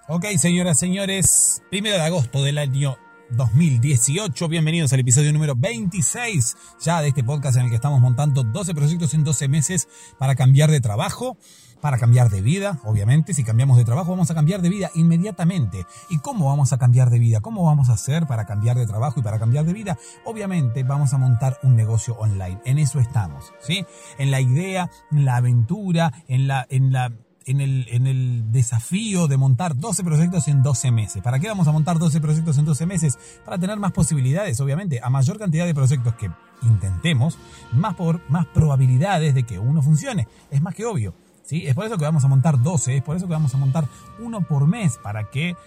Ok, señoras, señores, 1 de agosto del año 2018, bienvenidos al episodio número 26 ya de este podcast en el que estamos montando 12 proyectos en 12 meses para cambiar de trabajo, para cambiar de vida, obviamente. Si cambiamos de trabajo vamos a cambiar de vida inmediatamente. ¿Y cómo vamos a cambiar de vida? ¿Cómo vamos a hacer para cambiar de trabajo y para cambiar de vida? Obviamente vamos a montar un negocio online, en eso estamos, ¿sí? En la idea, en la aventura, en el desafío de montar 12 proyectos en 12 meses. ¿Para qué vamos a montar 12 proyectos en 12 meses? Para tener más posibilidades, obviamente. A mayor cantidad de proyectos que intentemos, más probabilidades de que uno funcione. Es más que obvio, ¿sí? Es por eso que vamos a montar 12, es por eso que vamos a montar uno por mes, para que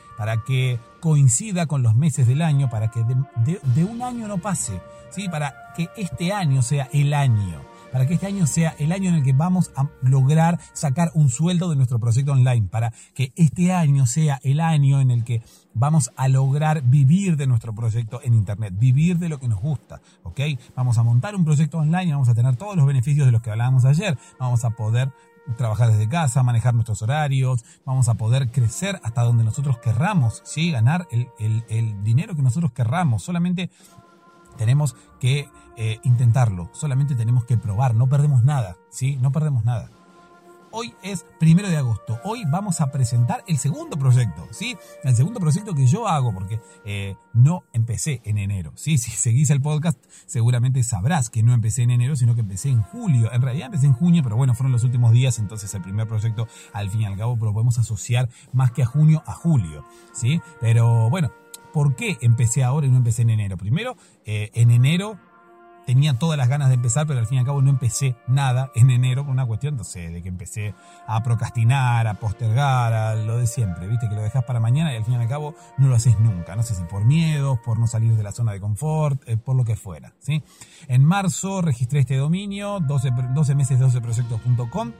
coincida con los meses del año, para que de un año no pase, ¿sí? Para que este año sea el año. Para que este año sea el año en el que vamos a lograr sacar un sueldo de nuestro proyecto online. Para que este año sea el año en el que vamos a lograr vivir de nuestro proyecto en internet. Vivir de lo que nos gusta, ¿ok? Vamos a montar un proyecto online y vamos a tener todos los beneficios de los que hablábamos ayer. Vamos a poder trabajar desde casa, manejar nuestros horarios, vamos a poder crecer hasta donde nosotros querramos, ¿sí? Ganar el dinero que nosotros querramos. Solamente tenemos que intentarlo, solamente tenemos que probar, no perdemos nada, ¿sí? No perdemos nada. Hoy es 1 de agosto, hoy vamos a presentar el segundo proyecto, ¿sí? El segundo proyecto que yo hago, porque no empecé en enero, ¿sí? Si seguís el podcast seguramente sabrás que no empecé en enero, sino que empecé en julio. En realidad empecé en junio, pero bueno, fueron los últimos días, entonces el primer proyecto al fin y al cabo lo podemos asociar más que a junio, a julio, ¿sí? Pero bueno, ¿por qué empecé ahora y no empecé en enero? Primero, en enero tenía todas las ganas de empezar, pero al fin y al cabo no empecé nada en enero por una cuestión, no sé, de que empecé a procrastinar, a postergar, a lo de siempre, ¿viste? Que lo dejas para mañana y al fin y al cabo no lo haces nunca. No sé si por miedos, por no salir de la zona de confort, por lo que fuera, ¿sí? En marzo registré este dominio, 12 meses 12proyectos.com,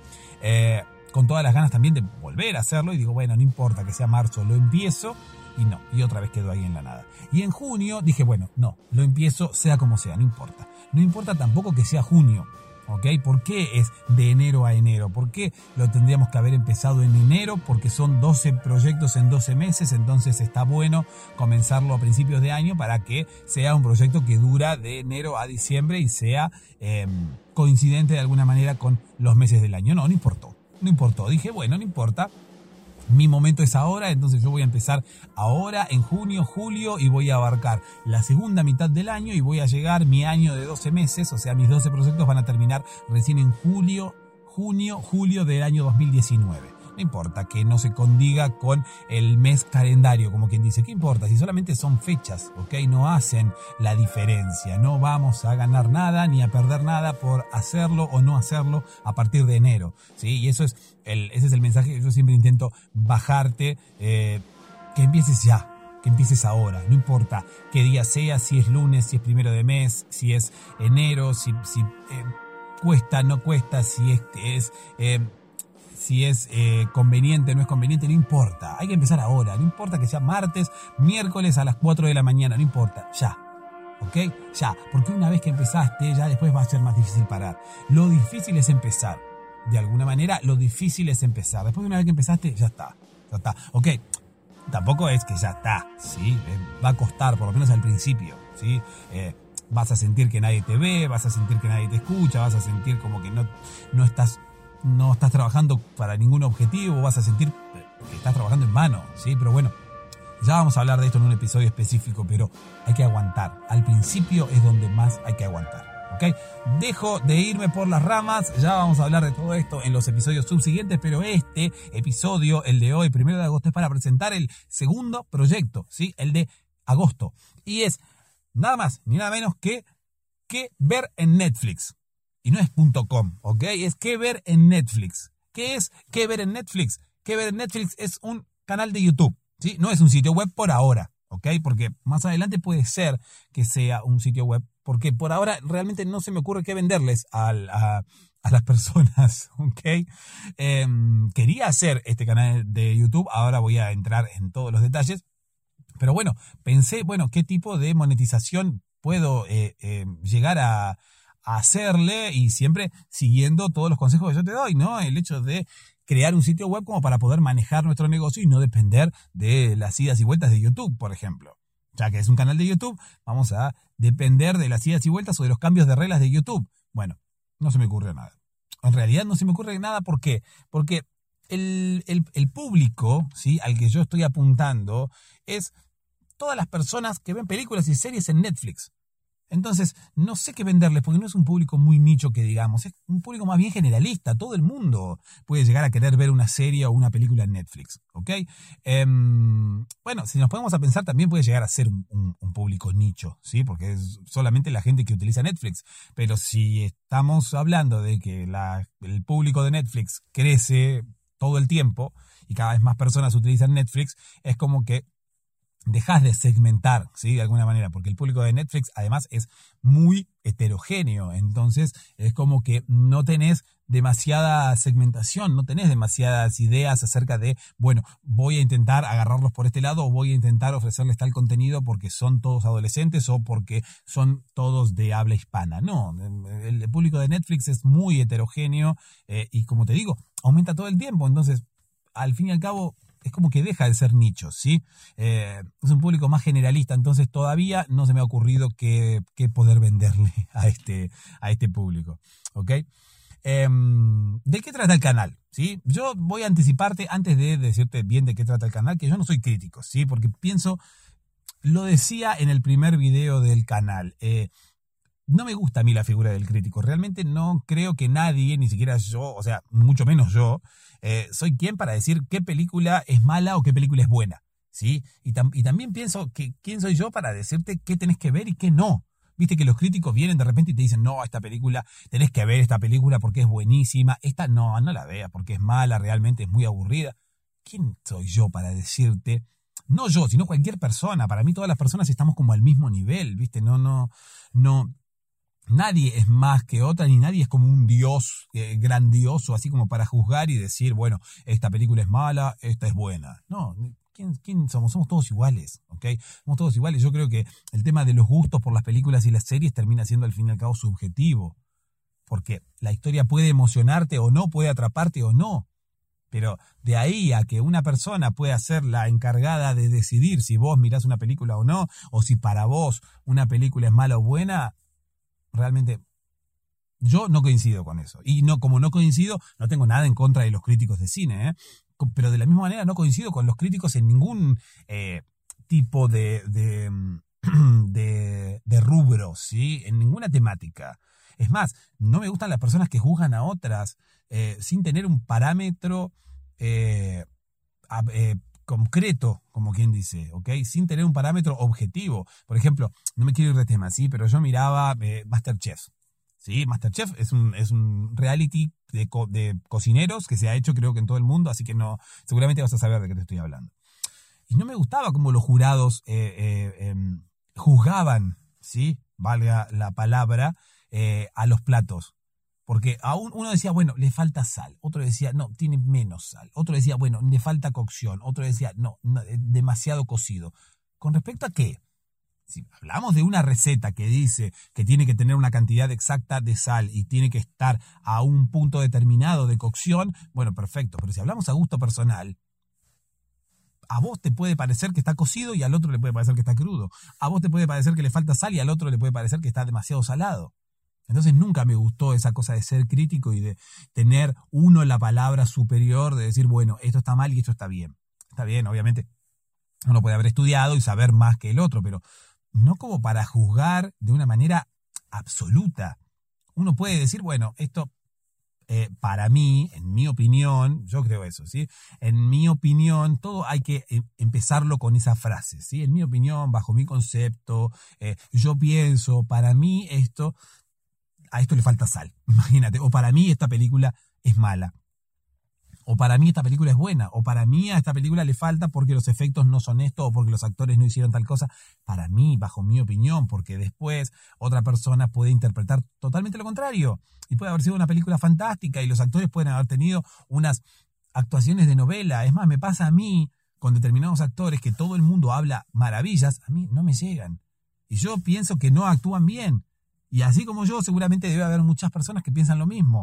con todas las ganas también de volver a hacerlo, y digo, bueno, no importa que sea marzo, lo empiezo. Y no, y otra vez quedó ahí en la nada. Y en junio dije, bueno, no, lo empiezo sea como sea, no importa. No importa tampoco que sea junio, ¿ok? ¿Por qué es de enero a enero? ¿Por qué lo tendríamos que haber empezado en enero? Porque son 12 proyectos en 12 meses, entonces está bueno comenzarlo a principios de año para que sea un proyecto que dura de enero a diciembre y sea coincidente de alguna manera con los meses del año. No importó. No importó. Dije, bueno, no importa. Mi momento es ahora, entonces yo voy a empezar ahora en junio, julio, y voy a abarcar la segunda mitad del año y voy a llegar mi año de 12 meses, o sea, mis 12 proyectos van a terminar recién en julio del año 2019. No importa que no se condiga con el mes calendario, como quien dice, ¿qué importa? Si solamente son fechas, ¿ok? No hacen la diferencia, no vamos a ganar nada ni a perder nada por hacerlo o no hacerlo a partir de enero, ¿sí? Y ese es el mensaje que yo siempre intento bajarte, que empieces ya. Que empieces ahora, no importa qué día sea, si es lunes, si es 1 de mes, si es enero, si cuesta, no cuesta, si es conveniente, no es conveniente, no importa. Hay que empezar ahora, no importa que sea martes, miércoles a las 4 de la mañana, no importa, ya. ¿Ok? Ya, porque una vez que empezaste, ya después va a ser más difícil parar. Lo difícil es empezar. De alguna manera, lo difícil es empezar. Después de una vez que empezaste, ya está. ¿Ok? Tampoco es que ya está, ¿sí? Va a costar, por lo menos al principio, ¿sí? Vas a sentir que nadie te ve, vas a sentir que nadie te escucha, vas a sentir como que no estás trabajando para ningún objetivo, vas a sentir que estás trabajando en vano, ¿sí? Pero bueno, ya vamos a hablar de esto en un episodio específico, pero hay que aguantar. Al principio es donde más hay que aguantar, ¿ok? Dejo de irme por las ramas, ya vamos a hablar de todo esto en los episodios subsiguientes, pero este episodio, el de hoy, 1 de agosto, es para presentar el segundo proyecto, ¿sí? El de agosto. Y es nada más ni nada menos que ver en Netflix. Y no es .com, ¿ok? Es que ver en Netflix. ¿Qué es qué ver en Netflix? Que ver en Netflix es un canal de YouTube, ¿sí? No es un sitio web por ahora, ¿ok? Porque más adelante puede ser que sea un sitio web, porque por ahora realmente no se me ocurre qué venderles a las personas, ¿ok? Quería hacer este canal de YouTube, ahora voy a entrar en todos los detalles, pero bueno, pensé, bueno, ¿qué tipo de monetización puedo llegar a hacerle? Y siempre siguiendo todos los consejos que yo te doy, ¿no? El hecho de crear un sitio web como para poder manejar nuestro negocio y no depender de las idas y vueltas de YouTube, por ejemplo. Ya que es un canal de YouTube, vamos a depender de las idas y vueltas o de los cambios de reglas de YouTube. Bueno, no se me ocurre nada. En realidad no se me ocurre nada, ¿por qué? Porque el público, ¿sí?, al que yo estoy apuntando es todas las personas que ven películas y series en Netflix. Entonces, no sé qué venderles, porque no es un público muy nicho que digamos, es un público más bien generalista. Todo el mundo puede llegar a querer ver una serie o una película en Netflix, ¿ok? Bueno, si nos ponemos a pensar, también puede llegar a ser un público nicho, ¿sí? Porque es solamente la gente que utiliza Netflix. Pero si estamos hablando de que el público de Netflix crece todo el tiempo y cada vez más personas utilizan Netflix, es como que dejas de segmentar, ¿sí?, de alguna manera, porque el público de Netflix además es muy heterogéneo, entonces es como que no tenés demasiada segmentación, no tenés demasiadas ideas acerca de, bueno, voy a intentar agarrarlos por este lado o voy a intentar ofrecerles tal contenido porque son todos adolescentes o porque son todos de habla hispana. No, el público de Netflix es muy heterogéneo y, como te digo, aumenta todo el tiempo, entonces al fin y al cabo es como que deja de ser nicho, ¿sí? Es un público más generalista, entonces todavía no se me ha ocurrido qué poder venderle a este público, ¿ok? ¿De qué trata el canal? ¿Sí? Yo voy a anticiparte, antes de decirte bien de qué trata el canal, que yo no soy crítico, ¿sí? Porque pienso, lo decía en el primer video del canal, no me gusta a mí la figura del crítico. Realmente no creo que nadie, ni siquiera yo, o sea, mucho menos yo, soy quien para decir qué película es mala o qué película es buena, ¿sí? Y también pienso que quién soy yo para decirte qué tenés que ver y qué no. Viste que los críticos vienen de repente y te dicen, no, esta película, tenés que ver esta película porque es buenísima. Esta no la veas porque es mala, realmente es muy aburrida. ¿Quién soy yo para decirte? No yo, sino cualquier persona. Para mí todas las personas estamos como al mismo nivel, ¿viste? No. Nadie es más que otra, ni nadie es como un dios grandioso, así como para juzgar y decir, bueno, esta película es mala, esta es buena. No, ¿quién somos? Somos todos iguales, ¿ok? Somos todos iguales. Yo creo que el tema de los gustos por las películas y las series termina siendo al fin y al cabo subjetivo, porque la historia puede emocionarte o no, puede atraparte o no. Pero de ahí a que una persona pueda ser la encargada de decidir si vos mirás una película o no, o si para vos una película es mala o buena, realmente yo no coincido con eso. Y no, como no coincido, no tengo nada en contra de los críticos de cine, pero de la misma manera no coincido con los críticos en ningún tipo de rubro, ¿sí? En ninguna temática. Es más, no me gustan las personas que juzgan a otras sin tener un parámetro concreto, como quien dice, ¿ok? Sin tener un parámetro objetivo. Por ejemplo, no me quiero ir de tema, ¿sí? Pero yo miraba MasterChef, ¿sí? MasterChef es un reality de cocineros que se ha hecho creo que en todo el mundo, así que no, seguramente vas a saber de qué te estoy hablando. Y no me gustaba cómo los jurados juzgaban, ¿sí?, valga la palabra, a los platos. Porque uno decía, bueno, le falta sal. Otro decía, no, tiene menos sal. Otro decía, bueno, le falta cocción. Otro decía, no, demasiado cocido. ¿Con respecto a qué? Si hablamos de una receta que dice que tiene que tener una cantidad exacta de sal y tiene que estar a un punto determinado de cocción, bueno, perfecto. Pero si hablamos a gusto personal, a vos te puede parecer que está cocido y al otro le puede parecer que está crudo. A vos te puede parecer que le falta sal y al otro le puede parecer que está demasiado salado. Entonces nunca me gustó esa cosa de ser crítico y de tener uno la palabra superior, de decir, bueno, esto está mal y esto está bien. Está bien, obviamente uno puede haber estudiado y saber más que el otro, pero no como para juzgar de una manera absoluta. Uno puede decir, bueno, esto para mí, en mi opinión, yo creo eso, ¿sí? En mi opinión, todo hay que empezarlo con esa frase, ¿sí? En mi opinión, bajo mi concepto, yo pienso, para mí a esto le falta sal, imagínate, o para mí esta película es mala, o para mí esta película es buena, o para mí a esta película le falta porque los efectos no son esto, o porque los actores no hicieron tal cosa, para mí, bajo mi opinión, porque después otra persona puede interpretar totalmente lo contrario, y puede haber sido una película fantástica, y los actores pueden haber tenido unas actuaciones de novela. Es más, me pasa a mí con determinados actores que todo el mundo habla maravillas, a mí no me llegan, y yo pienso que no actúan bien. Y así como yo, seguramente debe haber muchas personas que piensan lo mismo.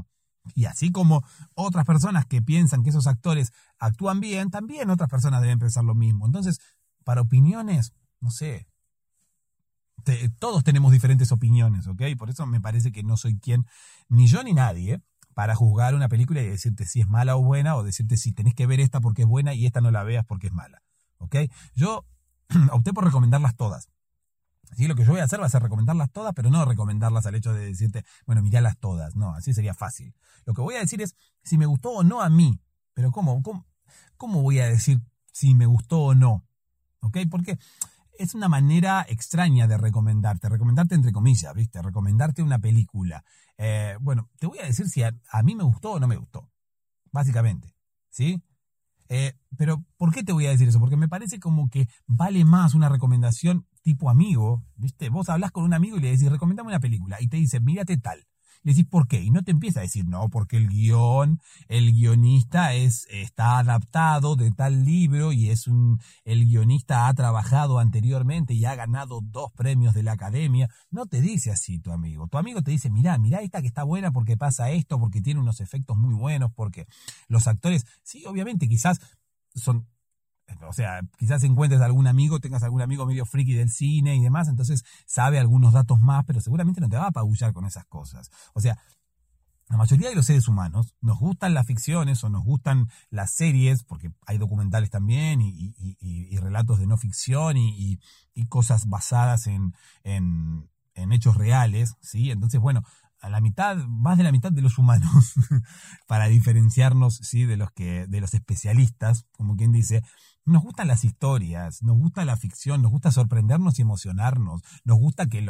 Y así como otras personas que piensan que esos actores actúan bien, también otras personas deben pensar lo mismo. Entonces, para opiniones, no sé, todos tenemos diferentes opiniones, ¿ok? Por eso me parece que no soy quien, ni yo ni nadie, para juzgar una película y decirte si es mala o buena, o decirte si tenés que ver esta porque es buena y esta no la veas porque es mala, ¿ok? Yo opté por recomendarlas todas. ¿Sí? Lo que yo voy a hacer va a ser recomendarlas todas, pero no recomendarlas al hecho de decirte, bueno, miralas todas. No, así sería fácil. Lo que voy a decir es si me gustó o no a mí. Pero ¿cómo voy a decir si me gustó o no? ¿Ok? Porque es una manera extraña de recomendarte entre comillas, ¿viste? Recomendarte una película. Bueno, te voy a decir si a mí me gustó o no me gustó, básicamente, ¿sí? Pero ¿por qué te voy a decir eso? Porque me parece como que vale más una recomendación tipo amigo, ¿viste? Vos hablás con un amigo y le decís, recomendame una película, y te dice, mírate tal. Le decís, ¿por qué? Y no te empieza a decir, no, porque el guionista está adaptado de tal libro y el guionista ha trabajado anteriormente y ha ganado 2 premios de la academia. No te dice así tu amigo. Tu amigo te dice, mirá esta que está buena porque pasa esto, porque tiene unos efectos muy buenos, porque los actores, sí, obviamente, quizás son... O sea, quizás encuentres algún amigo, tengas algún amigo medio friki del cine y demás, entonces sabe algunos datos más, pero seguramente no te va a apabullar con esas cosas. O sea, la mayoría de los seres humanos nos gustan las ficciones o nos gustan las series, porque hay documentales también y relatos de no ficción y cosas basadas en hechos reales, ¿sí? Entonces, bueno, más de la mitad de los humanos, para diferenciarnos, ¿sí? de los especialistas, como quien dice, nos gustan las historias, nos gusta la ficción, nos gusta sorprendernos y emocionarnos, nos gusta que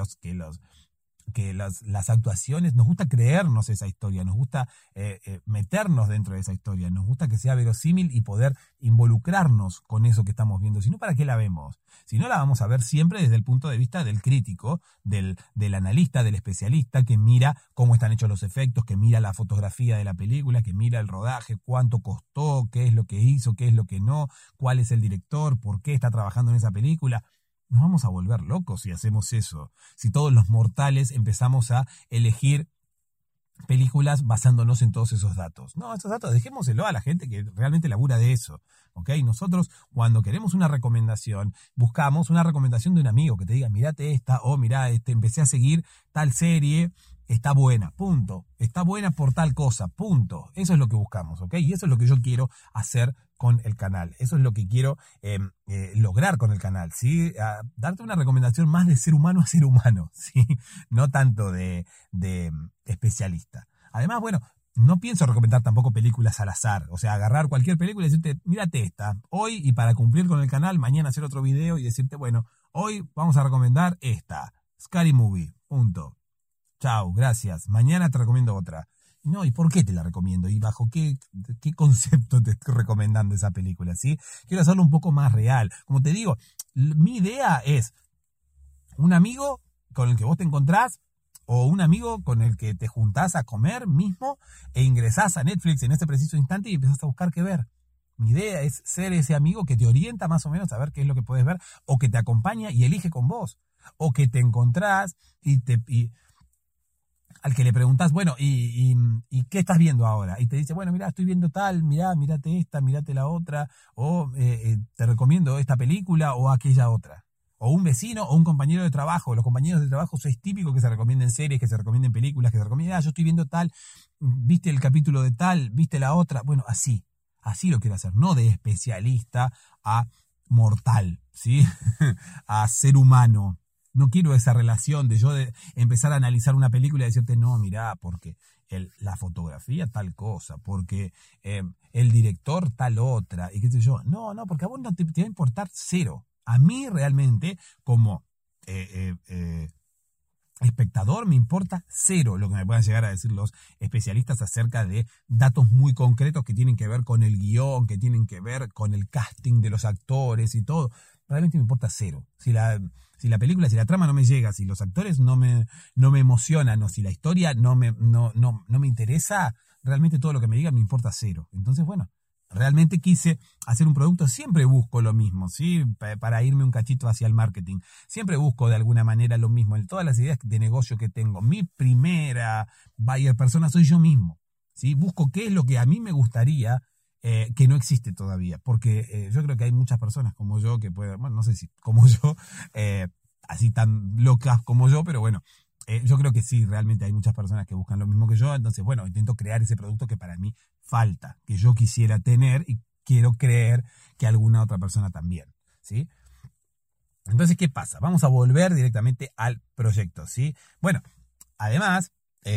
las actuaciones, nos gusta creernos esa historia, nos gusta meternos dentro de esa historia, nos gusta que sea verosímil y poder involucrarnos con eso que estamos viendo. Si no, ¿para qué la vemos? Si no, la vamos a ver siempre desde el punto de vista del crítico, del analista, del especialista que mira cómo están hechos los efectos, que mira la fotografía de la película, que mira el rodaje, cuánto costó, qué es lo que hizo, qué es lo que no, cuál es el director, por qué está trabajando en esa película. Nos vamos a volver locos si hacemos eso. Si todos los mortales empezamos a elegir películas basándonos en todos esos datos. No, esos datos dejémoselo a la gente que realmente labura de eso. ¿Ok? Nosotros, cuando queremos una recomendación, buscamos una recomendación de un amigo que te diga, mirate esta, o mirá, empecé a seguir tal serie, está buena, punto. Está buena por tal cosa, punto. Eso es lo que buscamos, ¿ok? Y eso es lo que yo quiero hacer con el canal. Eso es lo que quiero lograr con el canal, ¿sí? Darte una recomendación más de ser humano a ser humano, ¿sí? No tanto de especialista. Además, bueno, no pienso recomendar tampoco películas al azar. O sea, agarrar cualquier película y decirte, mírate esta, hoy, y para cumplir con el canal, mañana hacer otro video y decirte, bueno, hoy vamos a recomendar esta, Scary Movie, punto. Chao, gracias. Mañana te recomiendo otra. No, ¿y por qué te la recomiendo? ¿Y bajo qué concepto te estoy recomendando esa película? ¿Sí? Quiero hacerlo un poco más real. Como te digo, mi idea es un amigo con el que vos te encontrás o un amigo con el que te juntás a comer mismo e ingresás a Netflix en este preciso instante y empezás a buscar qué ver. Mi idea es ser ese amigo que te orienta más o menos a ver qué es lo que puedes ver, o que te acompaña y elige con vos, o que te encontrás y al que le preguntás, bueno, ¿y qué estás viendo ahora? Y te dice, bueno, mira, estoy viendo tal, mírate esta, mírate la otra, o te recomiendo esta película o aquella otra. O un vecino o un compañero de trabajo. Los compañeros de trabajo es típico que se recomienden series, que se recomienden películas, que se recomienden, yo estoy viendo tal, viste el capítulo de tal, viste la otra. Bueno, así lo quiero hacer, no de especialista a mortal, ¿sí? A ser humano. No quiero esa relación de empezar a analizar una película y decirte, no, mirá, porque la fotografía tal cosa, porque el director tal otra, y qué sé yo. No, porque a vos no te va a importar cero. A mí realmente, como espectador, me importa cero lo que me puedan llegar a decir los especialistas acerca de datos muy concretos que tienen que ver con el guión, que tienen que ver con el casting de los actores y todo. Realmente me importa cero. Si la película, si la trama no me llega, si los actores no me emocionan, o si la historia no me interesa, realmente todo lo que me digan me importa cero. Entonces, bueno, realmente quise hacer un producto, siempre busco lo mismo, ¿sí? Para irme un cachito hacia el marketing. Siempre busco de alguna manera lo mismo. En todas las ideas de negocio que tengo, mi primera buyer persona soy yo mismo. ¿sí? Busco qué es lo que a mí me gustaría que no existe todavía, porque yo creo que hay muchas personas como yo que pueden, bueno, no sé si como yo, así tan locas como yo, pero bueno, yo creo que sí, realmente hay muchas personas que buscan lo mismo que yo, entonces, bueno, intento crear ese producto que para mí falta, que yo quisiera tener y quiero creer que alguna otra persona también, ¿sí? Entonces, ¿qué pasa? Vamos a volver directamente al proyecto, ¿sí? Bueno, además,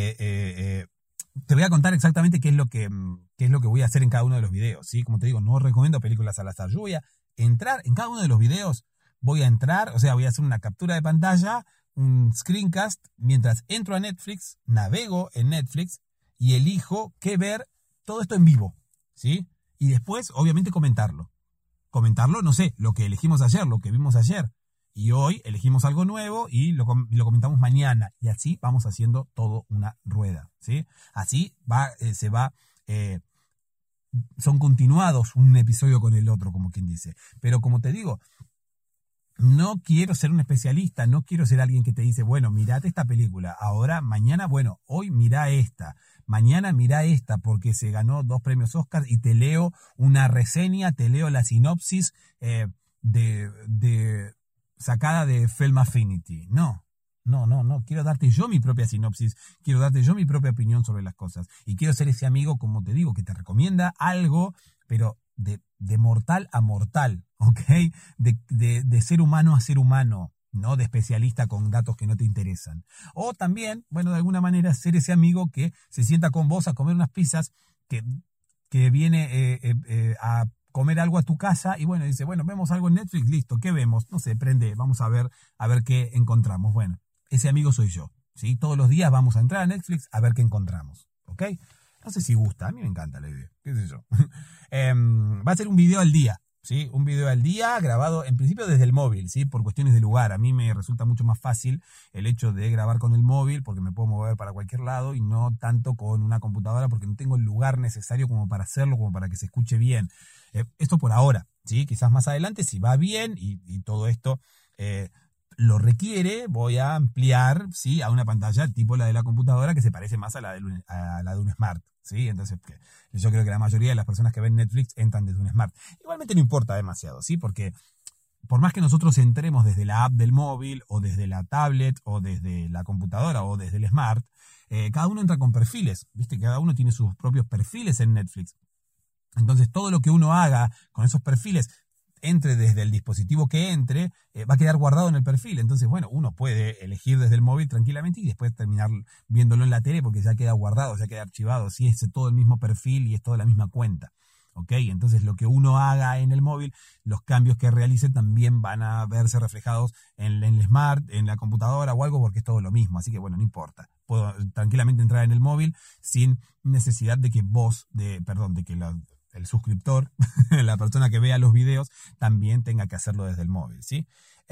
te voy a contar exactamente qué es lo que voy a hacer en cada uno de los videos, ¿sí? Como te digo, no recomiendo películas al azar. Yo voy a entrar en cada uno de los videos, voy a entrar, o sea, voy a hacer una captura de pantalla, un screencast, mientras entro a Netflix, navego en Netflix y elijo qué ver, todo esto en vivo, ¿sí? Y después, obviamente, comentarlo. Comentarlo, no sé, lo que elegimos ayer, lo que vimos ayer. Y hoy elegimos algo nuevo y lo comentamos mañana. Y así vamos haciendo todo una rueda, ¿sí? Así son continuados un episodio con el otro, como quien dice. Pero como te digo, no quiero ser un especialista, no quiero ser alguien que te dice, bueno, mirate esta película, ahora, mañana, bueno, hoy mirá esta, mañana mirá esta porque se ganó 2 premios Oscar y te leo una reseña, te leo la sinopsis sacada de Film Affinity. No, quiero darte yo mi propia sinopsis, quiero darte yo mi propia opinión sobre las cosas y quiero ser ese amigo, como te digo, que te recomienda algo, pero de mortal a mortal, ¿ok? De ser humano a ser humano, ¿no? De especialista con datos que no te interesan. O también, bueno, de alguna manera ser ese amigo que se sienta con vos a comer unas pizzas, que viene a comer algo a tu casa y bueno, dice, bueno, vemos algo en Netflix, listo, ¿qué vemos? No sé, prende, vamos a ver qué encontramos. Bueno, ese amigo soy yo, ¿sí? Todos los días vamos a entrar a Netflix a ver qué encontramos, ¿ok? No sé si gusta, a mí me encanta la idea, qué sé yo. Va a ser un video al día, ¿sí? Un video al día grabado en principio desde el móvil, ¿sí? Por cuestiones de lugar. A mí me resulta mucho más fácil el hecho de grabar con el móvil porque me puedo mover para cualquier lado y no tanto con una computadora porque no tengo el lugar necesario como para hacerlo, como para que se escuche bien. Esto por ahora, ¿sí? Quizás más adelante, si va bien y todo esto lo requiere, voy a ampliar, ¿sí? A una pantalla tipo la de la computadora que se parece más a la de un Smart, ¿sí? Entonces, yo creo que la mayoría de las personas que ven Netflix entran desde un Smart. Igualmente no importa demasiado, ¿sí? Porque por más que nosotros entremos desde la app del móvil o desde la tablet o desde la computadora o desde el Smart, cada uno entra con perfiles, ¿viste? Cada uno tiene sus propios perfiles en Netflix. Entonces, todo lo que uno haga con esos perfiles, entre desde el dispositivo que entre, va a quedar guardado en el perfil. Entonces, bueno, uno puede elegir desde el móvil tranquilamente y después terminar viéndolo en la tele porque ya queda guardado, ya queda archivado. Si es todo el mismo perfil y es toda la misma cuenta. ¿Ok? Entonces, lo que uno haga en el móvil, los cambios que realice también van a verse reflejados en el Smart, en la computadora o algo porque es todo lo mismo. Así que, bueno, no importa. Puedo tranquilamente entrar en el móvil sin necesidad de que el suscriptor, la persona que vea los videos, también tenga que hacerlo desde el móvil, ¿sí?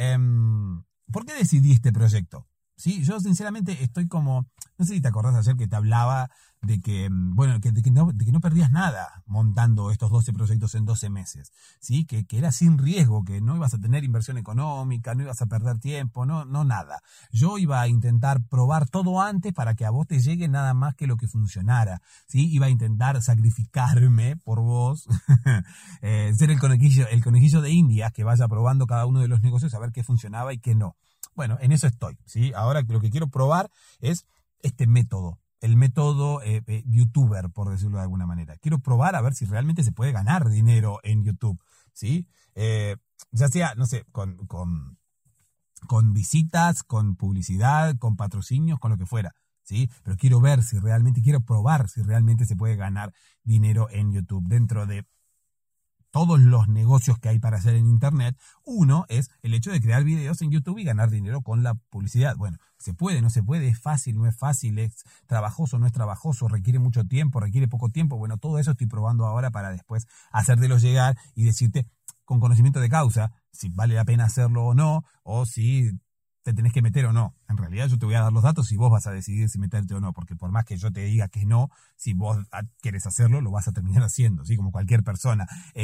¿Por qué decidí este proyecto? ¿Sí? Yo sinceramente estoy como, no sé si te acordás ayer que te hablaba de que, bueno, de que no perdías nada montando estos 12 proyectos en 12 meses, ¿sí? Que era sin riesgo, que no ibas a tener inversión económica, no ibas a perder tiempo, no nada. Yo iba a intentar probar todo antes para que a vos te llegue nada más que lo que funcionara, ¿sí? Iba a intentar sacrificarme por vos, ser el conejillo de Indias que vaya probando cada uno de los negocios a ver qué funcionaba y qué no. Bueno, en eso estoy, ¿sí? Ahora lo que quiero probar es este método, el método youtuber, por decirlo de alguna manera. Quiero probar a ver si realmente se puede ganar dinero en YouTube, ¿sí? Ya sea, no sé, con visitas, con publicidad, con patrocinios, con lo que fuera, ¿sí? Pero quiero probar si realmente se puede ganar dinero en YouTube dentro de todos los negocios que hay para hacer en Internet. Uno es el hecho de crear videos en YouTube y ganar dinero con la publicidad. Bueno, se puede, no se puede, es fácil, no es fácil, es trabajoso, no es trabajoso, requiere mucho tiempo, requiere poco tiempo. Bueno, todo eso estoy probando ahora para después hacértelo llegar y decirte con conocimiento de causa si vale la pena hacerlo o no, o si te tenés que meter o no. En realidad yo te voy a dar los datos y vos vas a decidir si meterte o no, porque por más que yo te diga que no, si vos querés hacerlo, lo vas a terminar haciendo, ¿sí? Como cualquier persona.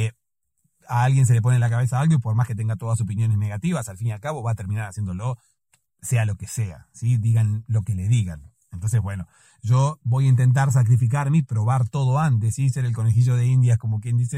A alguien se le pone en la cabeza algo y por más que tenga todas opiniones negativas, al fin y al cabo va a terminar haciéndolo, sea lo que sea, ¿sí? Digan lo que le digan. Entonces, bueno, yo voy a intentar sacrificarme y probar todo antes, ¿sí? Ser el conejillo de Indias, como quien dice,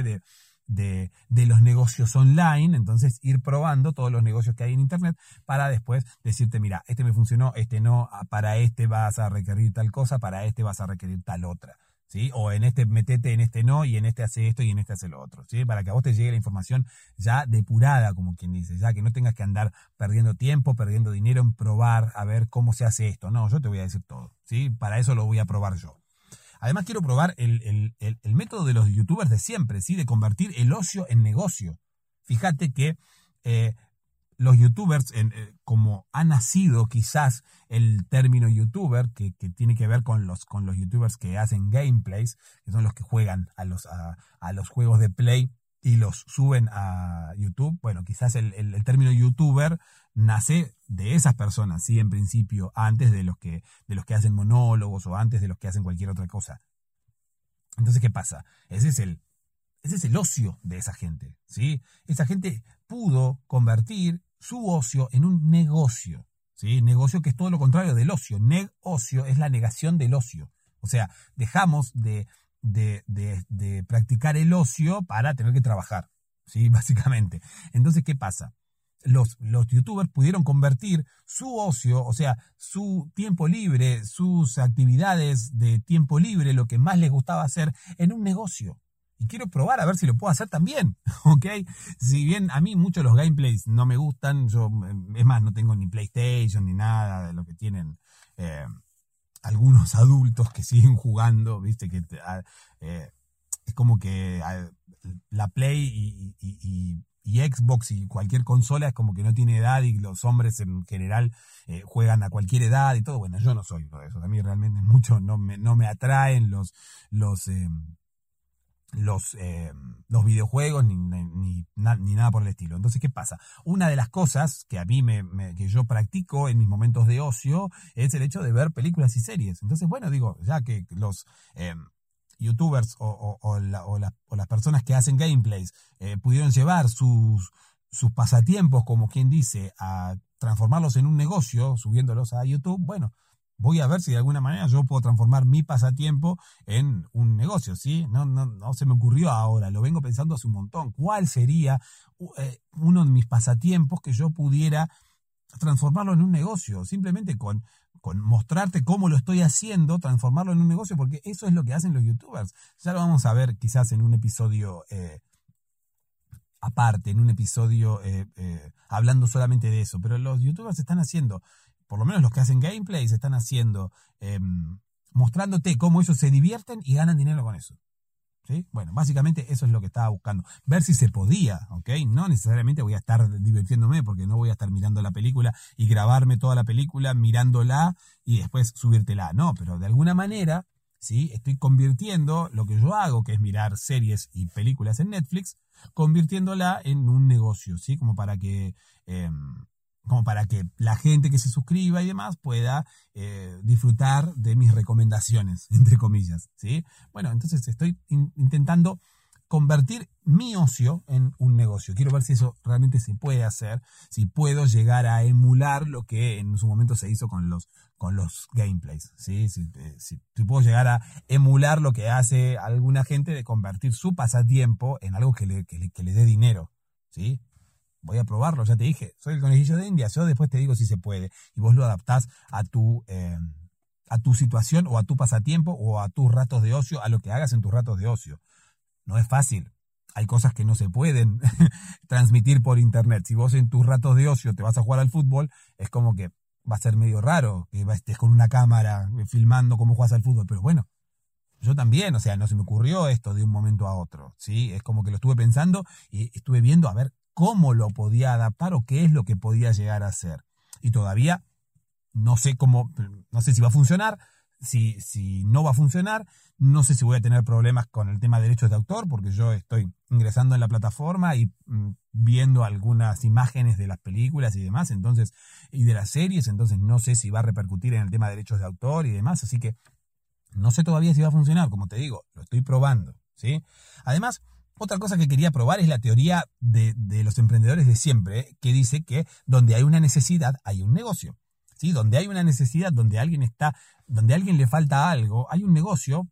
de los negocios online. Entonces, ir probando todos los negocios que hay en Internet para después decirte, mira, este me funcionó, este no, para este vas a requerir tal cosa, para este vas a requerir tal otra. ¿Sí? O en este metete, en este no, y en este hace esto y en este hace lo otro, ¿sí? Para que a vos te llegue la información ya depurada, como quien dice, ya que no tengas que andar perdiendo tiempo, perdiendo dinero en probar a ver cómo se hace esto. No, yo te voy a decir todo, ¿sí? Para eso lo voy a probar yo. Además quiero probar el método de los youtubers de siempre, ¿sí? De convertir el ocio en negocio. Fíjate que los youtubers, como ha nacido quizás el término youtuber, que tiene que ver con los youtubers que hacen gameplays, que son los que juegan a los juegos de Play y los suben a YouTube. Bueno, quizás el término youtuber nace de esas personas, sí, en principio, antes de los que hacen monólogos o antes de los que hacen cualquier otra cosa. Entonces, ¿qué pasa? Ese es el ocio de esa gente, ¿sí? Esa gente pudo convertir su ocio en un negocio, ¿sí? Negocio que es todo lo contrario del ocio. Negocio es la negación del ocio. O sea, dejamos de practicar el ocio para tener que trabajar, ¿sí? Básicamente. Entonces, ¿qué pasa? Los youtubers pudieron convertir su ocio, o sea, su tiempo libre, sus actividades de tiempo libre, lo que más les gustaba hacer, en un negocio. Y quiero probar a ver si lo puedo hacer también, ¿ok? Si bien a mí muchos los gameplays no me gustan, yo, es más, no tengo ni PlayStation ni nada de lo que tienen algunos adultos que siguen jugando, ¿viste? Que es como que la Play y Xbox y cualquier consola es como que no tiene edad y los hombres en general juegan a cualquier edad y todo. Bueno, yo no soy uno de esos. A mí realmente mucho no me atraen los videojuegos ni nada por el estilo. Entonces, ¿qué pasa? Una de las cosas que a mí que yo practico en mis momentos de ocio es el hecho de ver películas y series. Entonces, bueno, digo, ya que los youtubers o las personas que hacen gameplays pudieron llevar sus pasatiempos, como quien dice, a transformarlos en un negocio, subiéndolos a YouTube, bueno, voy a ver si de alguna manera yo puedo transformar mi pasatiempo en un negocio, ¿sí? No se me ocurrió ahora, lo vengo pensando hace un montón. ¿Cuál sería uno de mis pasatiempos que yo pudiera transformarlo en un negocio? Simplemente con mostrarte cómo lo estoy haciendo, transformarlo en un negocio, porque eso es lo que hacen los youtubers. Ya lo vamos a ver quizás en un episodio aparte, en un episodio hablando solamente de eso, pero los youtubers están haciendo, por lo menos los que hacen gameplays, están haciendo, mostrándote cómo ellos se divierten y ganan dinero con eso. ¿Sí? Bueno, básicamente eso es lo que estaba buscando. Ver si se podía, ¿ok? No necesariamente voy a estar divirtiéndome porque no voy a estar mirando la película y grabarme toda la película mirándola y después subírtela. No, pero de alguna manera, ¿sí? Estoy convirtiendo lo que yo hago, que es mirar series y películas en Netflix, convirtiéndola en un negocio, ¿sí? Como para que la gente que se suscriba y demás pueda disfrutar de mis recomendaciones, entre comillas, ¿sí? Bueno, entonces estoy intentando convertir mi ocio en un negocio. Quiero ver si eso realmente se puede hacer, si puedo llegar a emular lo que en su momento se hizo con los gameplays, ¿sí? Si puedo llegar a emular lo que hace alguna gente de convertir su pasatiempo en algo que le dé dinero, ¿sí? Voy a probarlo, ya te dije, soy el conejillo de Indias, yo después te digo si se puede y vos lo adaptás a tu situación o a tu pasatiempo o a tus ratos de ocio, a lo que hagas en tus ratos de ocio. No es fácil, hay cosas que no se pueden transmitir por internet. Si vos en tus ratos de ocio te vas a jugar al fútbol, es como que va a ser medio raro que estés con una cámara filmando cómo juegas al fútbol, pero bueno, yo también, o sea, no se me ocurrió esto de un momento a otro, ¿sí? Es como que lo estuve pensando y estuve viendo a ver cómo lo podía adaptar o qué es lo que podía llegar a hacer. Y todavía no sé si va a funcionar, si no va a funcionar, no sé si voy a tener problemas con el tema de derechos de autor, porque yo estoy ingresando en la plataforma y viendo algunas imágenes de las películas y demás, entonces, y de las series, entonces no sé si va a repercutir en el tema de derechos de autor y demás, así que no sé todavía si va a funcionar, como te digo, lo estoy probando, ¿sí? Además, otra cosa que quería probar es la teoría de los emprendedores de siempre, que dice que donde hay una necesidad hay un negocio. ¿sí? Donde hay una necesidad, donde donde a alguien le falta algo, hay un negocio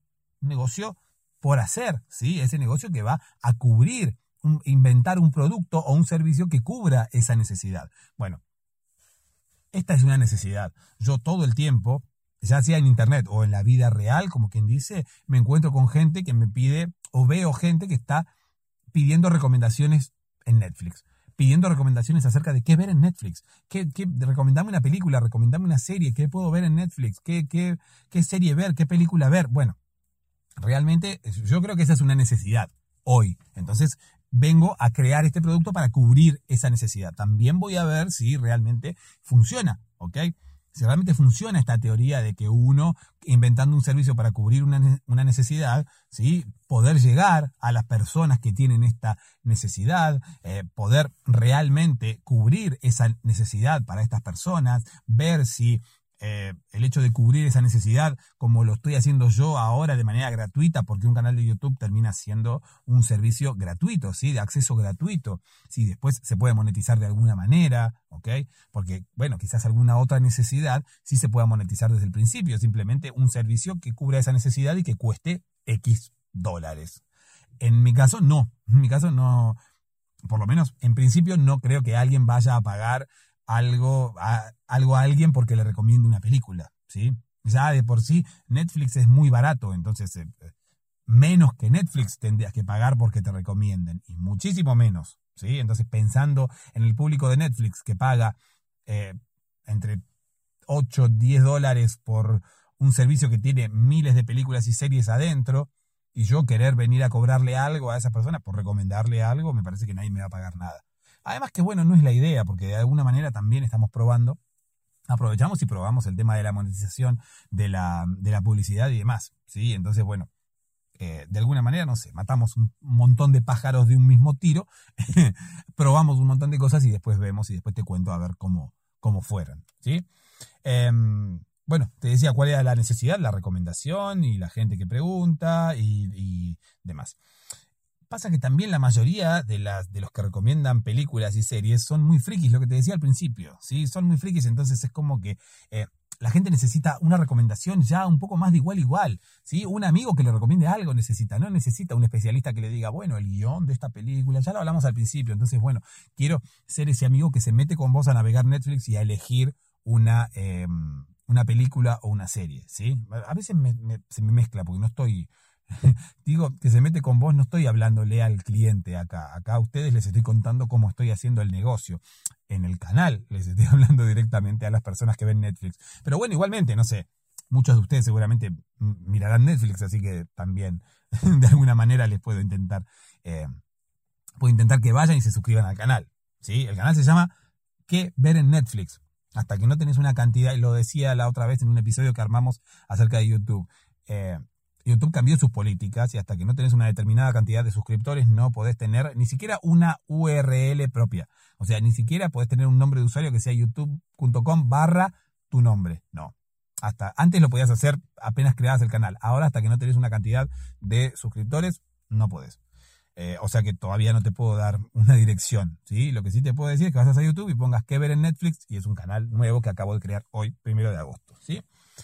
por hacer, ¿sí? Ese negocio que va a cubrir, inventar un producto o un servicio que cubra esa necesidad. Bueno, esta es una necesidad. Yo todo el tiempo, ya sea en internet o en la vida real, como quien dice, me encuentro con gente que me pide, o veo gente que está pidiendo recomendaciones en Netflix, pidiendo recomendaciones acerca de qué ver en Netflix, recomendame una película, recomendame una serie, qué puedo ver en Netflix, qué serie ver, qué película ver. Bueno, realmente yo creo que esa es una necesidad hoy. Entonces vengo a crear este producto para cubrir esa necesidad. También voy a ver si realmente funciona, ¿ok? Si realmente funciona esta teoría de que uno, inventando un servicio para cubrir una necesidad, ¿sí? Poder llegar a las personas que tienen esta necesidad, poder realmente cubrir esa necesidad para estas personas, ver si el hecho de cubrir esa necesidad, como lo estoy haciendo yo ahora de manera gratuita, porque un canal de YouTube termina siendo un servicio gratuito, ¿sí? De acceso gratuito. Si después se puede monetizar de alguna manera, ¿ok? Porque, bueno, quizás alguna otra necesidad sí se pueda monetizar desde el principio, simplemente un servicio que cubra esa necesidad y que cueste X dólares. En mi caso, no. En mi caso, no. Por lo menos, en principio, no creo que alguien vaya a pagar algo a alguien porque le recomiende una película, ¿sí? Ya de por sí Netflix es muy barato, entonces menos que Netflix tendrías que pagar porque te recomienden, y muchísimo menos, ¿sí? Entonces, pensando en el público de Netflix que paga entre 8 10 dólares por un servicio que tiene miles de películas y series adentro, y yo querer venir a cobrarle algo a esa persona por recomendarle algo, me parece que nadie me va a pagar nada. Además que, bueno, no es la idea, porque de alguna manera también estamos aprovechamos y probamos el tema de la monetización de la publicidad y demás, ¿sí? Entonces, bueno, de alguna manera, no sé, matamos un montón de pájaros de un mismo tiro, probamos un montón de cosas y después vemos y después te cuento a ver cómo fueron, ¿sí? Bueno, te decía cuál era la necesidad, la recomendación y la gente que pregunta y demás. Pasa que también la mayoría de los que recomiendan películas y series son muy frikis, lo que te decía al principio, ¿sí? Son muy frikis, entonces es como que la gente necesita una recomendación ya un poco más de igual a igual, ¿sí? Un amigo que le recomiende algo no necesita un especialista que le diga, bueno, el guión de esta película, ya lo hablamos al principio, entonces, bueno, quiero ser ese amigo que se mete con vos a navegar Netflix y a elegir una película o una serie, ¿sí? A veces se me mezcla porque no estoy... Digo que se mete con vos, no estoy hablándole al cliente acá. Acá a ustedes les estoy contando cómo estoy haciendo el negocio. En el canal les estoy hablando directamente a las personas que ven Netflix. Pero bueno, igualmente, no sé, muchos de ustedes seguramente mirarán Netflix, así que también de alguna manera les puedo intentar que vayan y se suscriban al canal, ¿sí? El canal se llama ¿Qué ver en Netflix? Hasta que no tenés una cantidad, y lo decía la otra vez en un episodio que armamos acerca de YouTube. YouTube cambió sus políticas y hasta que no tenés una determinada cantidad de suscriptores no podés tener ni siquiera una URL propia. O sea, ni siquiera podés tener un nombre de usuario que sea youtube.com/tu nombre. No. Hasta antes lo podías hacer apenas creabas el canal. Ahora, hasta que no tenés una cantidad de suscriptores, no podés. O sea que todavía no te puedo dar una dirección, ¿sí? Lo que sí te puedo decir es que vas a YouTube y pongas qué ver en Netflix, y es un canal nuevo que acabo de crear hoy, 1 de agosto, ¿sí?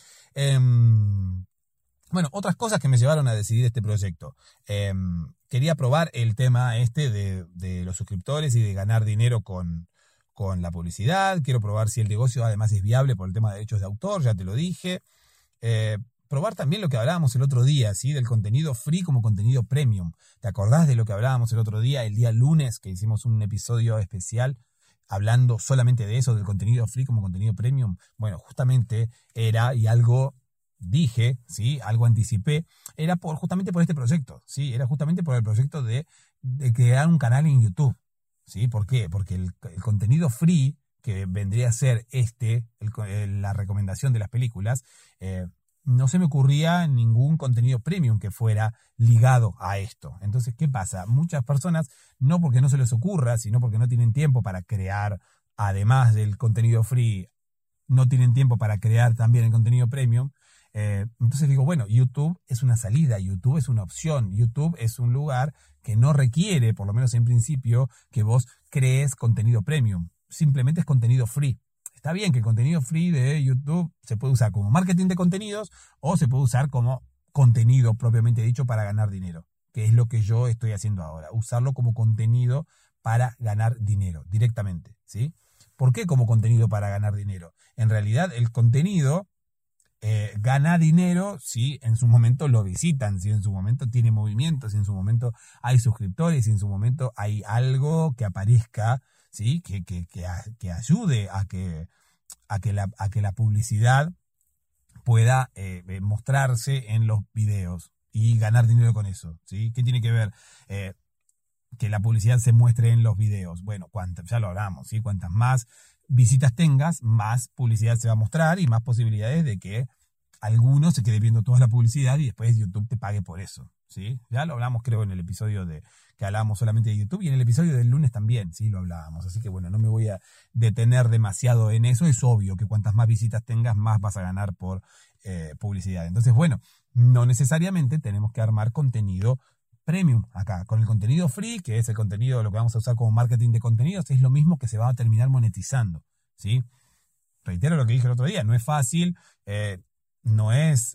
Bueno, otras cosas que me llevaron a decidir este proyecto. Quería probar el tema de los suscriptores y de ganar dinero con la publicidad. Quiero probar si el negocio además es viable por el tema de derechos de autor, ya te lo dije. Probar también lo que hablábamos el otro día, ¿sí? Del contenido free como contenido premium. ¿Te acordás de lo que hablábamos el otro día, el día lunes, que hicimos un episodio especial hablando solamente de eso, del contenido free como contenido premium? Bueno, justamente era, y algo dije, ¿sí? Algo anticipé, era justamente por este proyecto, ¿sí? Era justamente por el proyecto de crear un canal en YouTube, ¿sí? ¿Por qué? Porque el contenido free, que vendría a ser la recomendación de las películas, no se me ocurría ningún contenido premium que fuera ligado a esto. Entonces, ¿qué pasa? Muchas personas, no porque no se les ocurra, sino porque no tienen tiempo para crear, además del contenido free, no tienen tiempo para crear también el contenido premium. Entonces digo, bueno, YouTube es una salida, YouTube es una opción, YouTube es un lugar que no requiere, por lo menos en principio, que vos crees contenido premium. Simplemente es contenido free. Está bien que el contenido free de YouTube se puede usar como marketing de contenidos o se puede usar como contenido propiamente dicho para ganar dinero, que es lo que yo estoy haciendo ahora, usarlo como contenido para ganar dinero directamente, ¿sí? ¿Por qué como contenido para ganar dinero? En realidad el contenido gana dinero si en su momento lo visitan, si en su momento tiene movimiento, si en su momento hay suscriptores, si en su momento hay algo que aparezca, ¿sí? Que ayude a que la publicidad pueda mostrarse en los videos y ganar dinero con eso, ¿sí? ¿Qué tiene que ver? Que la publicidad se muestre en los videos. Bueno, ya lo hablamos, ¿sí? Cuantas más visitas tengas, más publicidad se va a mostrar y más posibilidades de que alguno se quede viendo toda la publicidad y después YouTube te pague por eso, ¿sí? Ya lo hablamos creo en el episodio que hablábamos solamente de YouTube y en el episodio del lunes también, sí, lo hablábamos. Así que bueno, no me voy a detener demasiado en eso. Es obvio que cuantas más visitas tengas, más vas a ganar por publicidad. Entonces, bueno, no necesariamente tenemos que armar contenido premium acá. Con el contenido free, que es el contenido, lo que vamos a usar como marketing de contenidos, es lo mismo que se va a terminar monetizando, ¿sí? Reitero lo que dije el otro día, no es fácil, no es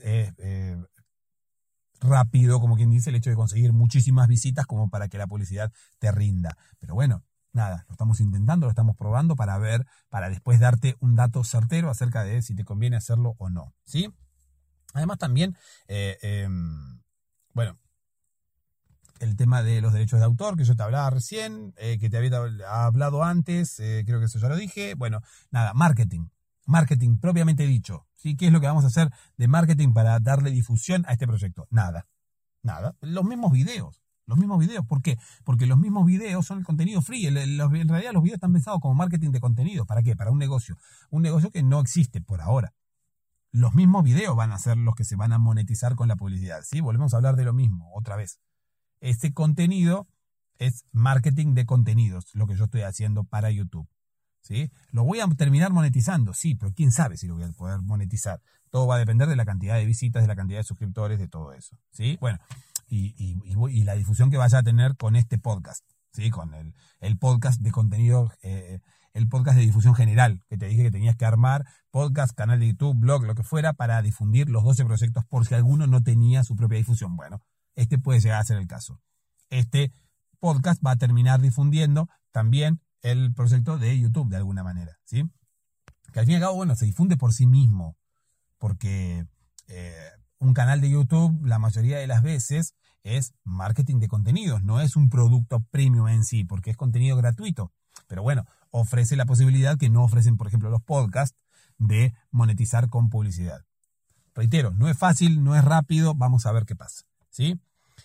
rápido, como quien dice, el hecho de conseguir muchísimas visitas como para que la publicidad te rinda. Pero bueno, nada, lo estamos intentando, lo estamos probando para ver, para después darte un dato certero acerca de si te conviene hacerlo o no, ¿sí? Además también, bueno, el tema de los derechos de autor, que yo te hablaba recién, que te había hablado antes, creo que eso ya lo dije. Bueno, nada, marketing propiamente dicho, ¿sí? ¿Qué es lo que vamos a hacer de marketing para darle difusión a este proyecto? Nada. Los mismos videos. ¿Por qué? Porque los mismos videos son el contenido free. En realidad los videos están pensados como marketing de contenido. ¿Para qué? Para un negocio. Un negocio que no existe por ahora. Los mismos videos van a ser los que se van a monetizar con la publicidad, ¿sí? Volvemos a hablar de lo mismo, otra vez. Este contenido es marketing de contenidos, lo que yo estoy haciendo para YouTube, ¿sí? ¿Lo voy a terminar monetizando? Sí, pero quién sabe si lo voy a poder monetizar. Todo va a depender de la cantidad de visitas, de la cantidad de suscriptores, de todo eso, ¿sí? Bueno, y la difusión que vaya a tener con este podcast, ¿sí? Con el podcast de contenido, el podcast de difusión general, que te dije que tenías que armar, podcast, canal de YouTube, blog, lo que fuera, para difundir los 12 proyectos por si alguno no tenía su propia difusión. Bueno, este puede llegar a ser el caso. Este podcast va a terminar difundiendo también el proyecto de YouTube de alguna manera, ¿sí? Que al fin y al cabo, bueno, se difunde por sí mismo, porque un canal de YouTube la mayoría de las veces es marketing de contenidos, no es un producto premium en sí, porque es contenido gratuito. Pero bueno, ofrece la posibilidad que no ofrecen, por ejemplo, los podcasts, de monetizar con publicidad. Reitero, no es fácil, no es rápido, vamos a ver qué pasa, ¿sí?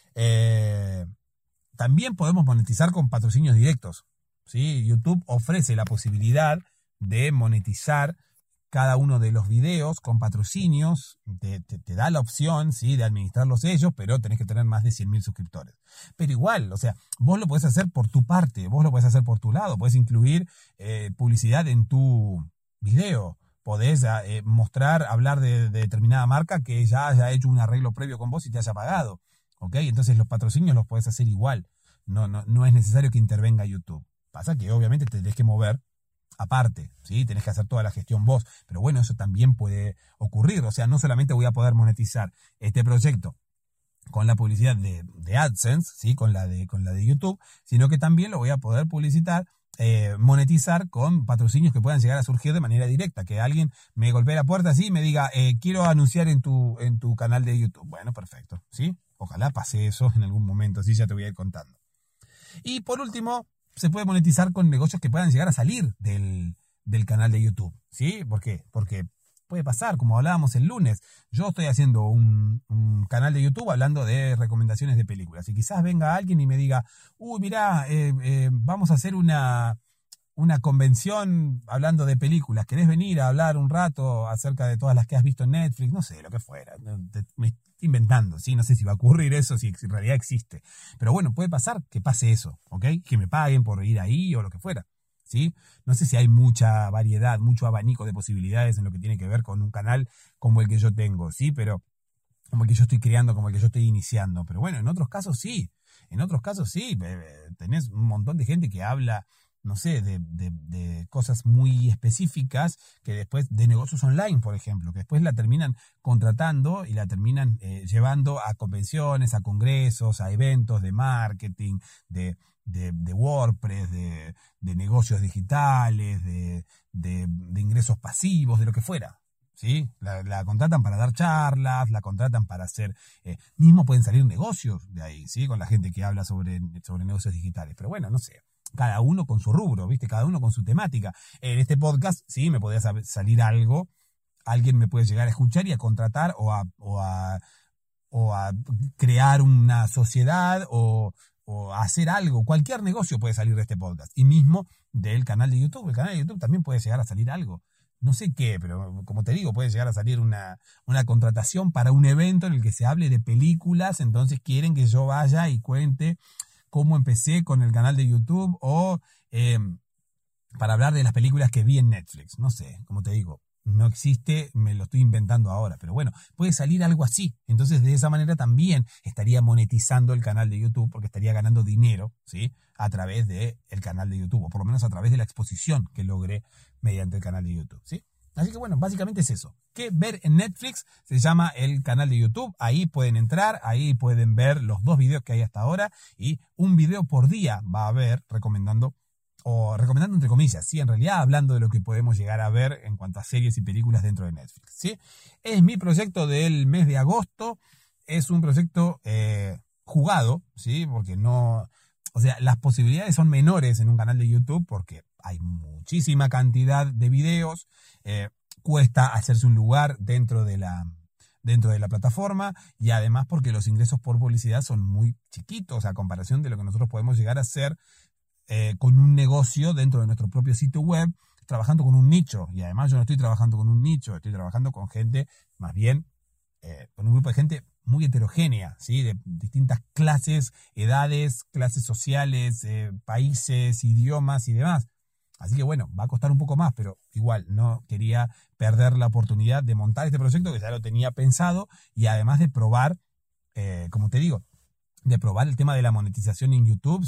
También podemos monetizar con patrocinios directos, ¿sí? YouTube ofrece la posibilidad de monetizar cada uno de los videos con patrocinios, te da la opción, ¿sí? De administrarlos ellos, pero tenés que tener más de 100.000 suscriptores. Pero igual, o sea, vos lo podés hacer por tu parte, vos lo podés hacer por tu lado, podés incluir publicidad en tu video, podés mostrar, hablar de determinada marca que ya haya hecho un arreglo previo con vos y te haya pagado, ¿ok? Entonces los patrocinios los podés hacer igual, no es necesario que intervenga YouTube. Pasa que obviamente te tenés que mover aparte, ¿sí? Tenés que hacer toda la gestión vos, pero bueno, eso también puede ocurrir, o sea, no solamente voy a poder monetizar este proyecto con la publicidad de AdSense, ¿sí? Con la de YouTube, sino que también lo voy a poder monetizar con patrocinios que puedan llegar a surgir de manera directa, que alguien me golpee la puerta así y me diga, quiero anunciar en tu canal de YouTube. Bueno, perfecto, ¿sí? Ojalá pase eso en algún momento, así ya te voy a ir contando. Y por último, se puede monetizar con negocios que puedan llegar a salir del canal de YouTube, ¿sí? ¿Por qué? Porque puede pasar, como hablábamos el lunes, yo estoy haciendo un canal de YouTube hablando de recomendaciones de películas y quizás venga alguien y me diga, mirá, vamos a hacer una convención hablando de películas, ¿querés venir a hablar un rato acerca de todas las que has visto en Netflix? No sé, lo que fuera, me estoy inventando, ¿sí? No sé si va a ocurrir eso, si en realidad existe, pero bueno, puede pasar que pase eso, ¿ok? Que me paguen por ir ahí o lo que fuera, ¿sí? No sé si hay mucha variedad, mucho abanico de posibilidades en lo que tiene que ver con un canal como el que yo tengo, ¿sí? Pero como el que yo estoy creando, como el que yo estoy iniciando, pero bueno, en otros casos sí, tenés un montón de gente que habla no sé, de cosas muy específicas que después, de negocios online, por ejemplo, que después la terminan contratando y la terminan llevando a convenciones, a congresos, a eventos de marketing, de WordPress, de negocios digitales, de ingresos pasivos, de lo que fuera. ¿Sí? La contratan para dar charlas, la contratan para hacer... mismo pueden salir negocios de ahí, ¿sí? Con la gente que habla sobre negocios digitales. Pero bueno, no sé. Cada uno con su rubro, ¿viste? Cada uno con su temática. En este podcast, sí, me podía salir algo. Alguien me puede llegar a escuchar y a contratar o a crear una sociedad o a hacer algo. Cualquier negocio puede salir de este podcast. Y mismo del canal de YouTube. El canal de YouTube también puede llegar a salir algo. No sé qué, pero como te digo, puede llegar a salir una contratación para un evento en el que se hable de películas, entonces quieren que yo vaya y cuente cómo empecé con el canal de YouTube o para hablar de las películas que vi en Netflix. No sé, como te digo, no existe, me lo estoy inventando ahora, pero bueno, puede salir algo así. Entonces de esa manera también estaría monetizando el canal de YouTube porque estaría ganando dinero, ¿sí? A través del canal de YouTube, o por lo menos a través de la exposición que logré mediante el canal de YouTube, ¿sí? Así que bueno, básicamente es eso. ¿Qué ver en Netflix? Se llama el canal de YouTube. Ahí pueden entrar, ahí pueden ver los 2 videos que hay hasta ahora y un video por día va a haber recomendando entre comillas, sí, en realidad hablando de lo que podemos llegar a ver en cuanto a series y películas dentro de Netflix, ¿sí? Es mi proyecto del mes de agosto. Es un proyecto jugado, ¿sí? Porque no... O sea, las posibilidades son menores en un canal de YouTube porque hay muchísima cantidad de videos, cuesta hacerse un lugar dentro de la plataforma y además porque los ingresos por publicidad son muy chiquitos a comparación de lo que nosotros podemos llegar a hacer con un negocio dentro de nuestro propio sitio web, trabajando con un nicho. Y además yo no estoy trabajando con un nicho, estoy trabajando con gente, más bien, con un grupo de gente muy heterogénea, ¿sí? De distintas clases, edades, clases sociales, países, idiomas y demás. Así que bueno, va a costar un poco más, pero igual no quería perder la oportunidad de montar este proyecto que ya lo tenía pensado y además de probar, como te digo, de probar el tema de la monetización en YouTube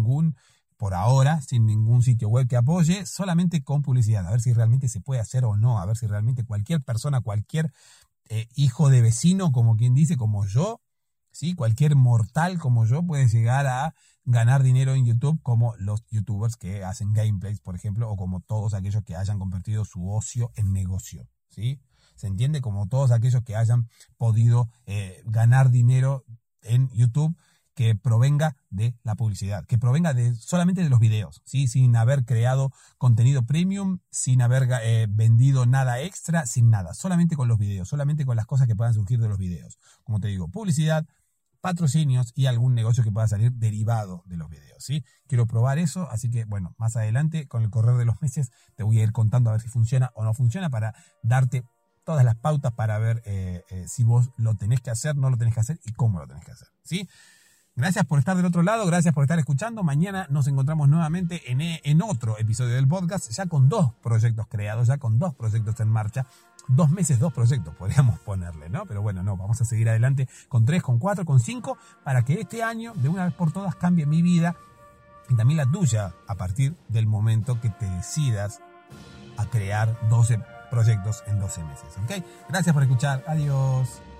por ahora, sin ningún sitio web que apoye, solamente con publicidad, a ver si realmente se puede hacer o no, a ver si realmente cualquier persona, cualquier hijo de vecino, como quien dice, como yo, ¿sí? Cualquier mortal como yo puede llegar a ganar dinero en YouTube, como los youtubers que hacen gameplays, por ejemplo, o como todos aquellos que hayan convertido su ocio en negocio, ¿sí? ¿Se entiende? Como todos aquellos que hayan podido ganar dinero en YouTube que provenga de la publicidad, que provenga solamente de los videos, ¿sí? Sin haber creado contenido premium, sin haber vendido nada extra, sin nada, solamente con los videos, solamente con las cosas que puedan surgir de los videos. Como te digo, publicidad, patrocinios y algún negocio que pueda salir derivado de los videos, ¿sí? Quiero probar eso, así que bueno, más adelante, con el correr de los meses, te voy a ir contando a ver si funciona o no funciona para darte todas las pautas para ver si vos lo tenés que hacer, no lo tenés que hacer y cómo lo tenés que hacer, ¿sí? Gracias por estar del otro lado, gracias por estar escuchando. Mañana nos encontramos nuevamente en otro episodio del podcast, ya con 2 proyectos creados, ya con 2 proyectos en marcha. 2 meses, 2 proyectos, podríamos ponerle, ¿no? Pero bueno, no, vamos a seguir adelante con 3, con 4, con 5, para que este año, de una vez por todas, cambie mi vida y también la tuya, a partir del momento que te decidas a crear 12 proyectos en 12 meses, ¿ok? Gracias por escuchar, adiós.